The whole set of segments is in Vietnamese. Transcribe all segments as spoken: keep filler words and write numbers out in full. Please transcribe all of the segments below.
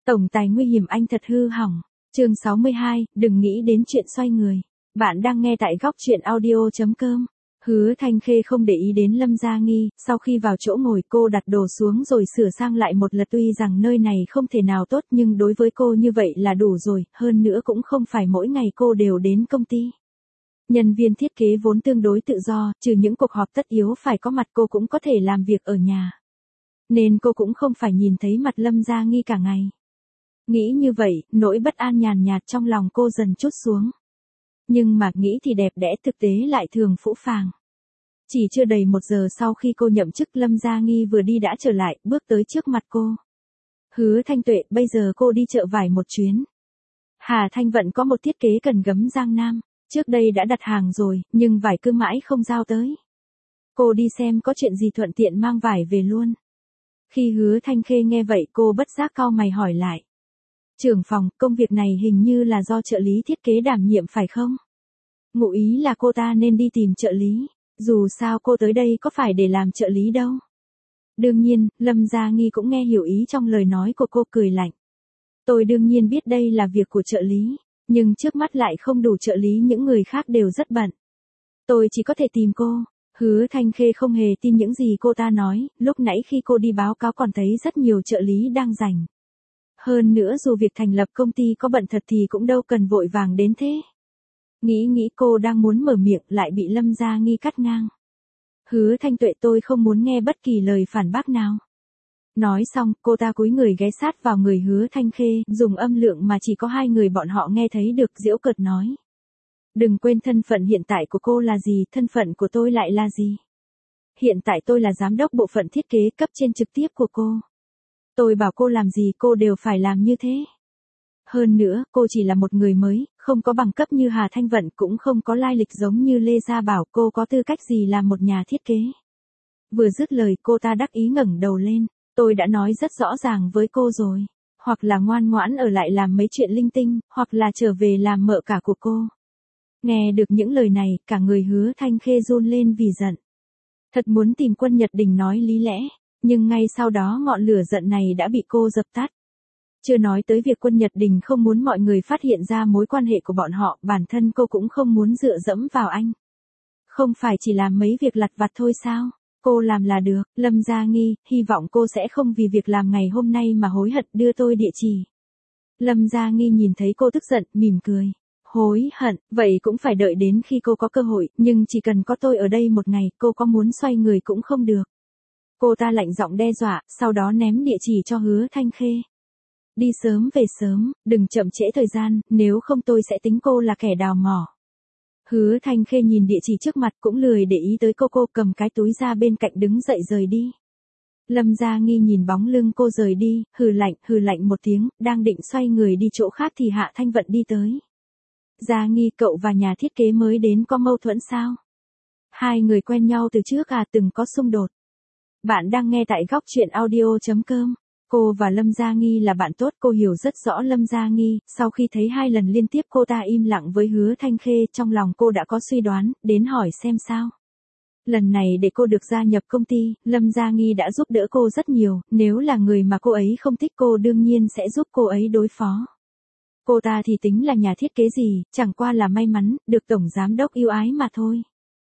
Tổng tài nguy hiểm anh thật hư hỏng. Chương sáu mươi hai, đừng nghĩ đến chuyện xoay người. Bạn đang nghe tại góc truyện audio chấm com. Hứa Thanh Khê không để ý đến Lâm Gia Nghi, sau khi vào chỗ ngồi cô đặt đồ xuống rồi sửa sang lại một lượt, tuy rằng nơi này không thể nào tốt nhưng đối với cô như vậy là đủ rồi, hơn nữa cũng không phải mỗi ngày cô đều đến công ty. Nhân viên thiết kế vốn tương đối tự do, trừ những cuộc họp tất yếu phải có mặt cô cũng có thể làm việc ở nhà. Nên cô cũng không phải nhìn thấy mặt Lâm Gia Nghi cả ngày. Nghĩ như vậy, nỗi bất an nhàn nhạt trong lòng cô dần trút xuống. Nhưng mà nghĩ thì đẹp đẽ, thực tế lại thường phũ phàng. Chỉ chưa đầy một giờ sau khi cô nhậm chức, Lâm Gia Nghi vừa đi đã trở lại, bước tới trước mặt cô. Hứa Thanh Tuệ, bây giờ cô đi chợ vải một chuyến. Hà Thanh Vận có một thiết kế cần gấm Giang Nam. Trước đây đã đặt hàng rồi, nhưng vải cứ mãi không giao tới. Cô đi xem có chuyện gì thuận tiện mang vải về luôn. Khi Hứa Thanh Khê nghe vậy cô bất giác cau mày hỏi lại. Trưởng phòng, công việc này hình như là do trợ lý thiết kế đảm nhiệm phải không? Ngụ ý là cô ta nên đi tìm trợ lý, dù sao cô tới đây có phải để làm trợ lý đâu. Đương nhiên, Lâm Gia Nghi cũng nghe hiểu ý trong lời nói của cô, cười lạnh. Tôi đương nhiên biết đây là việc của trợ lý, nhưng trước mắt lại không đủ trợ lý, những người khác đều rất bận. Tôi chỉ có thể tìm cô. Hứa Thanh Khê không hề tin những gì cô ta nói, lúc nãy khi cô đi báo cáo còn thấy rất nhiều trợ lý đang rảnh. Hơn nữa dù việc thành lập công ty có bận thật thì cũng đâu cần vội vàng đến thế. Nghĩ nghĩ cô đang muốn mở miệng lại bị Lâm Gia Nghi cắt ngang. Hứa Thanh Tuệ, tôi không muốn nghe bất kỳ lời phản bác nào. Nói xong, cô ta cúi người ghé sát vào người Hứa Thanh Khê, dùng âm lượng mà chỉ có hai người bọn họ nghe thấy được, giễu cợt nói. Đừng quên thân phận hiện tại của cô là gì, thân phận của tôi lại là gì. Hiện tại tôi là giám đốc bộ phận thiết kế, cấp trên trực tiếp của cô. Tôi bảo cô làm gì cô đều phải làm như thế. Hơn nữa, cô chỉ là một người mới, không có bằng cấp như Hà Thanh Vận, cũng không có lai lịch giống như Lê Gia Bảo, cô có tư cách gì làm một nhà thiết kế. Vừa dứt lời cô ta đắc ý ngẩng đầu lên. Tôi đã nói rất rõ ràng với cô rồi. Hoặc là ngoan ngoãn ở lại làm mấy chuyện linh tinh, hoặc là trở về làm mợ cả của cô. Nghe được những lời này, cả người Hứa Thanh Khê run lên vì giận. Thật muốn tìm Quân Nhật Đình nói lý lẽ, nhưng ngay sau đó ngọn lửa giận này đã bị cô dập tắt. Chưa nói tới việc Quân Nhật Đình không muốn mọi người phát hiện ra mối quan hệ của bọn họ, bản thân cô cũng không muốn dựa dẫm vào anh. Không phải chỉ làm mấy việc lặt vặt thôi sao? Cô làm là được. Lâm Gia Nghi, hy vọng cô sẽ không vì việc làm ngày hôm nay mà hối hận, đưa tôi địa chỉ. Lâm Gia Nghi nhìn thấy cô tức giận, mỉm cười. Hối hận, vậy cũng phải đợi đến khi cô có cơ hội, nhưng chỉ cần có tôi ở đây một ngày, cô có muốn xoay người cũng không được. Cô ta lạnh giọng đe dọa, sau đó ném địa chỉ cho Hứa Thanh Khê. Đi sớm về sớm, đừng chậm trễ thời gian, nếu không tôi sẽ tính cô là kẻ đào mỏ. Hứa Thanh Khê nhìn địa chỉ trước mặt cũng lười để ý tới cô, cô cầm cái túi ra bên cạnh đứng dậy rời đi. Lâm Gia Nghi nhìn bóng lưng cô rời đi, hừ lạnh, hừ lạnh một tiếng, đang định xoay người đi chỗ khác thì Hạ Thanh Vận đi tới. Gia Nghi, cậu và nhà thiết kế mới đến có mâu thuẫn sao? Hai người quen nhau từ trước à, từng có xung đột. Bạn đang nghe tại góc truyện audio chấm com. Cô và Lâm Gia Nghi là bạn tốt, cô hiểu rất rõ Lâm Gia Nghi, sau khi thấy hai lần liên tiếp cô ta im lặng với Hứa Thanh Khê, trong lòng cô đã có suy đoán, đến hỏi xem sao. Lần này để cô được gia nhập công ty, Lâm Gia Nghi đã giúp đỡ cô rất nhiều, nếu là người mà cô ấy không thích cô đương nhiên sẽ giúp cô ấy đối phó. Cô ta thì tính là nhà thiết kế gì, chẳng qua là may mắn, được tổng giám đốc yêu ái mà thôi.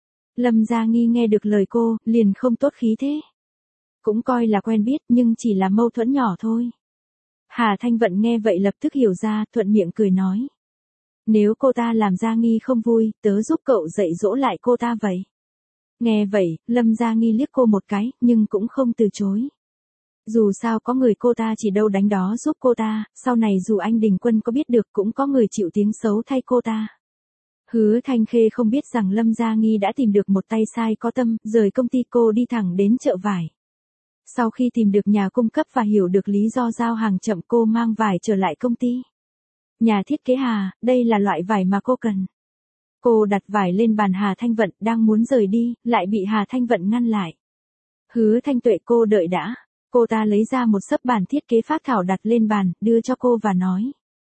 Lâm Gia Nghi nghe được lời cô, liền không tốt khí thế. Cũng coi là quen biết nhưng chỉ là mâu thuẫn nhỏ thôi. Hà Thanh Vận nghe vậy lập tức hiểu ra, thuận miệng cười nói. Nếu cô ta làm Gia Nghi không vui, tớ giúp cậu dạy dỗ lại cô ta vậy. Nghe vậy, Lâm Gia Nghi liếc cô một cái, nhưng cũng không từ chối. Dù sao có người cô ta chỉ đâu đánh đó giúp cô ta, sau này dù anh Đình Quân có biết được cũng có người chịu tiếng xấu thay cô ta. Hứa Thanh Khê không biết rằng Lâm Gia Nghi đã tìm được một tay sai có tâm, rời công ty cô đi thẳng đến chợ vải. Sau khi tìm được nhà cung cấp và hiểu được lý do giao hàng chậm, cô mang vải trở lại công ty. Nhà thiết kế Hà, đây là loại vải mà cô cần. Cô đặt vải lên bàn Hà Thanh Vận, đang muốn rời đi, lại bị Hà Thanh Vận ngăn lại. Hứa Thanh Tuệ, cô đợi đã. Cô ta lấy ra một xấp bản thiết kế phác thảo đặt lên bàn, đưa cho cô và nói.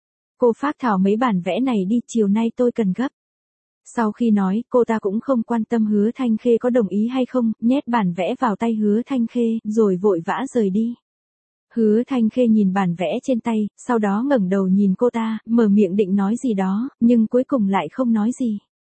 Cô phác thảo mấy bản vẽ này đi, chiều nay tôi cần gấp. Sau khi nói, cô ta cũng không quan tâm Hứa Thanh Khê có đồng ý hay không, nhét bản vẽ vào tay Hứa Thanh Khê, rồi vội vã rời đi. Hứa Thanh Khê nhìn bản vẽ trên tay, sau đó ngẩng đầu nhìn cô ta, mở miệng định nói gì đó, nhưng cuối cùng lại không nói gì.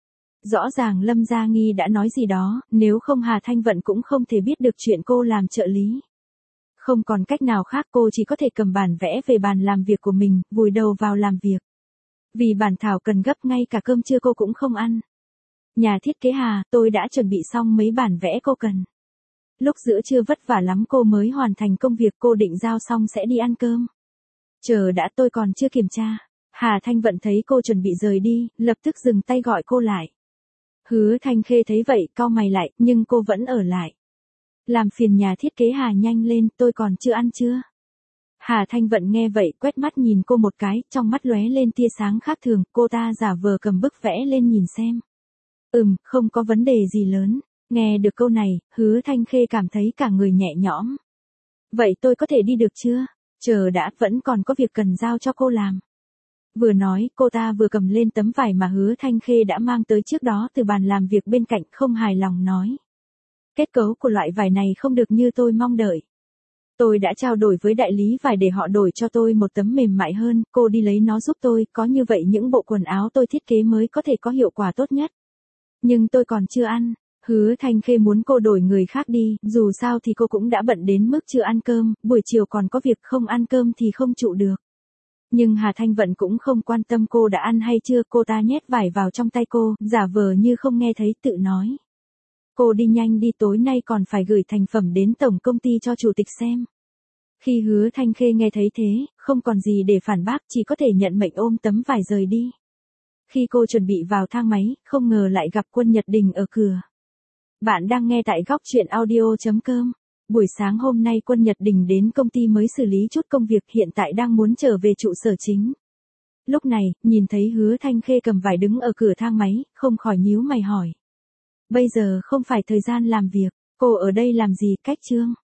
Rõ ràng Lâm Gia Nghi đã nói gì đó, nếu không Hà Thanh Vận cũng không thể biết được chuyện cô làm trợ lý. Không còn cách nào khác, cô chỉ có thể cầm bản vẽ về bàn làm việc của mình, vùi đầu vào làm việc. Vì bản thảo cần gấp, ngay cả cơm trưa cô cũng không ăn. Nhà thiết kế Hà, tôi đã chuẩn bị xong mấy bản vẽ cô cần. Lúc giữa trưa vất vả lắm cô mới hoàn thành công việc, cô định giao xong sẽ đi ăn cơm. Chờ đã, tôi còn chưa kiểm tra. Hà Thanh Vận thấy cô chuẩn bị rời đi, lập tức dừng tay gọi cô lại. Hứa Thanh Khê thấy vậy, cau mày lại, nhưng cô vẫn ở lại. Làm phiền nhà thiết kế Hà nhanh lên, tôi còn chưa ăn chưa. Hà Thanh Vận nghe vậy, quét mắt nhìn cô một cái, trong mắt lóe lên tia sáng khác thường, cô ta giả vờ cầm bức vẽ lên nhìn xem. Ừm, không có vấn đề gì lớn. Nghe được câu này, Hứa Thanh Khê cảm thấy cả người nhẹ nhõm. Vậy tôi có thể đi được chưa? Chờ đã, vẫn còn có việc cần giao cho cô làm. Vừa nói, cô ta vừa cầm lên tấm vải mà Hứa Thanh Khê đã mang tới trước đó từ bàn làm việc bên cạnh, không hài lòng nói. Kết cấu của loại vải này không được như tôi mong đợi. Tôi đã trao đổi với đại lý vải để họ đổi cho tôi một tấm mềm mại hơn, cô đi lấy nó giúp tôi, có như vậy những bộ quần áo tôi thiết kế mới có thể có hiệu quả tốt nhất. Nhưng tôi còn chưa ăn. Hứa Thanh Khê muốn cô đổi người khác đi, dù sao thì cô cũng đã bận đến mức chưa ăn cơm, buổi chiều còn có việc, không ăn cơm thì không trụ được. Nhưng Hà Thanh Vận cũng không quan tâm cô đã ăn hay chưa, cô ta nhét vải vào trong tay cô, giả vờ như không nghe thấy, tự nói. Cô đi nhanh đi, tối nay còn phải gửi thành phẩm đến tổng công ty cho chủ tịch xem. Khi Hứa Thanh Khê nghe thấy thế, không còn gì để phản bác, chỉ có thể nhận mệnh ôm tấm vải rời đi. Khi cô chuẩn bị vào thang máy, không ngờ lại gặp Quân Nhật Đình ở cửa. Bạn đang nghe tại góc truyện audio chấm com. Buổi sáng hôm nay Quân Nhật Đình đến công ty mới xử lý chút công việc, hiện tại đang muốn trở về trụ sở chính. Lúc này, nhìn thấy Hứa Thanh Khê cầm vải đứng ở cửa thang máy, không khỏi nhíu mày hỏi. Bây giờ không phải thời gian làm việc, cô ở đây làm gì, cách trương?